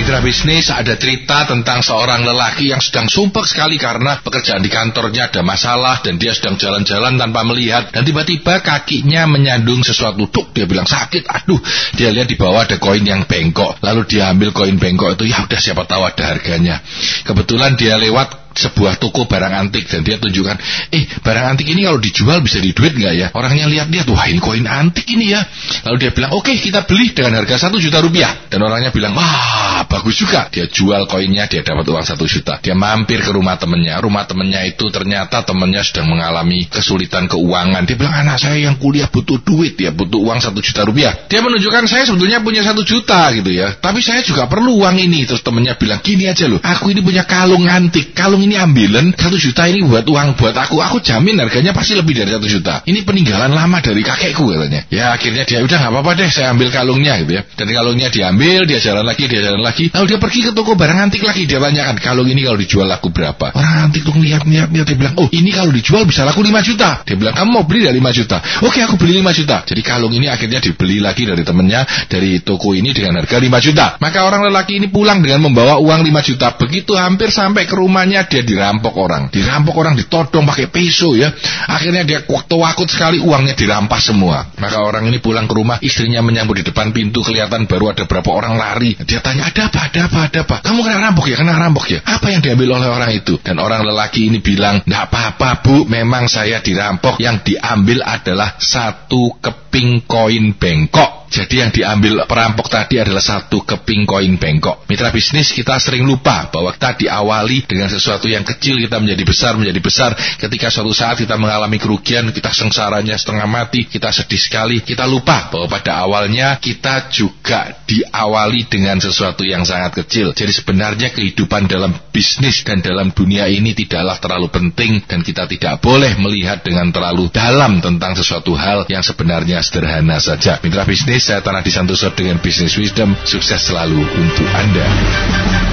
Mitra bisnis, ada cerita tentang seorang lelaki yang sedang sumpek sekali karena pekerjaan di kantornya ada masalah dan dia sedang jalan-jalan tanpa melihat dan tiba-tiba kakinya menyandung sesuatu. Dia bilang sakit. Aduh, dia lihat di bawah ada koin yang bengkok. Lalu dia ambil koin bengkok itu, ya udah siapa tahu ada harganya. Kebetulan dia lewat sebuah toko barang antik dan dia tunjukkan, barang antik ini kalau dijual bisa diduit nggak ya? Orangnya lihat-lihat, wah ini koin antik ini ya. Lalu dia bilang, oke, kita beli dengan harga 1 juta rupiah. Dan orangnya bilang, wah bagus juga. Dia jual koinnya, dia dapat uang 1 juta. Dia mampir ke rumah temennya. Rumah temennya itu ternyata temennya sedang mengalami kesulitan keuangan. Dia bilang, anak saya yang kuliah butuh duit, ya butuh uang 1 juta rupiah. Dia menunjukkan, saya sebetulnya punya 1 juta gitu ya, tapi saya juga perlu uang ini. Terus temennya bilang, gini aja loh, aku ini punya kalung antik. Kalung ini ambilan 1 juta ini buat uang buat aku jamin harganya pasti lebih dari 1 juta. Ini peninggalan lama dari kakekku katanya. Ya akhirnya dia udah nggak apa-apa deh, saya ambil kalungnya gitu ya. Dan kalungnya diambil, dia jalan lagi. Lalu dia pergi ke toko barang antik lagi. Dia tanyakan, kalung ini kalau dijual laku berapa? Orang antik tuh lihat. Dia bilang, oh ini kalau dijual bisa laku 5 juta. Dia bilang, kamu mau beli dari 5 juta? Oke, aku beli 5 juta. Jadi kalung ini akhirnya dibeli lagi dari temennya dari toko ini dengan harga 5 juta. Maka orang lelaki ini pulang dengan membawa uang 5 juta. Begitu hampir sampai ke rumahnya, dia dirampok orang, ditodong pakai pisau ya. Akhirnya dia takut sekali, uangnya dirampas semua. Maka orang ini pulang ke rumah, istrinya menyambut di depan pintu, kelihatan baru ada berapa orang lari. Dia tanya, ada apa? Kamu kena rampok ya? Apa yang diambil oleh orang itu? Dan orang lelaki ini bilang, enggak apa-apa bu, memang saya dirampok. Yang diambil adalah 1 keping koin bengkok. Jadi yang diambil perampok tadi adalah 1 keping koin bengkok. Mitra bisnis, kita sering lupa bahwa kita diawali dengan sesuatu yang kecil, kita menjadi besar. Ketika suatu saat kita mengalami kerugian, kita sengsaranya setengah mati, kita sedih sekali. Kita lupa bahwa pada awalnya kita juga diawali dengan sesuatu yang sangat kecil. Jadi sebenarnya kehidupan dalam bisnis dan dalam dunia ini tidaklah terlalu penting, dan kita tidak boleh melihat dengan terlalu dalam tentang sesuatu hal yang sebenarnya sederhana saja. Mitra bisnis, saya Tanah Disantoso dengan Business Wisdom, sukses selalu untuk Anda.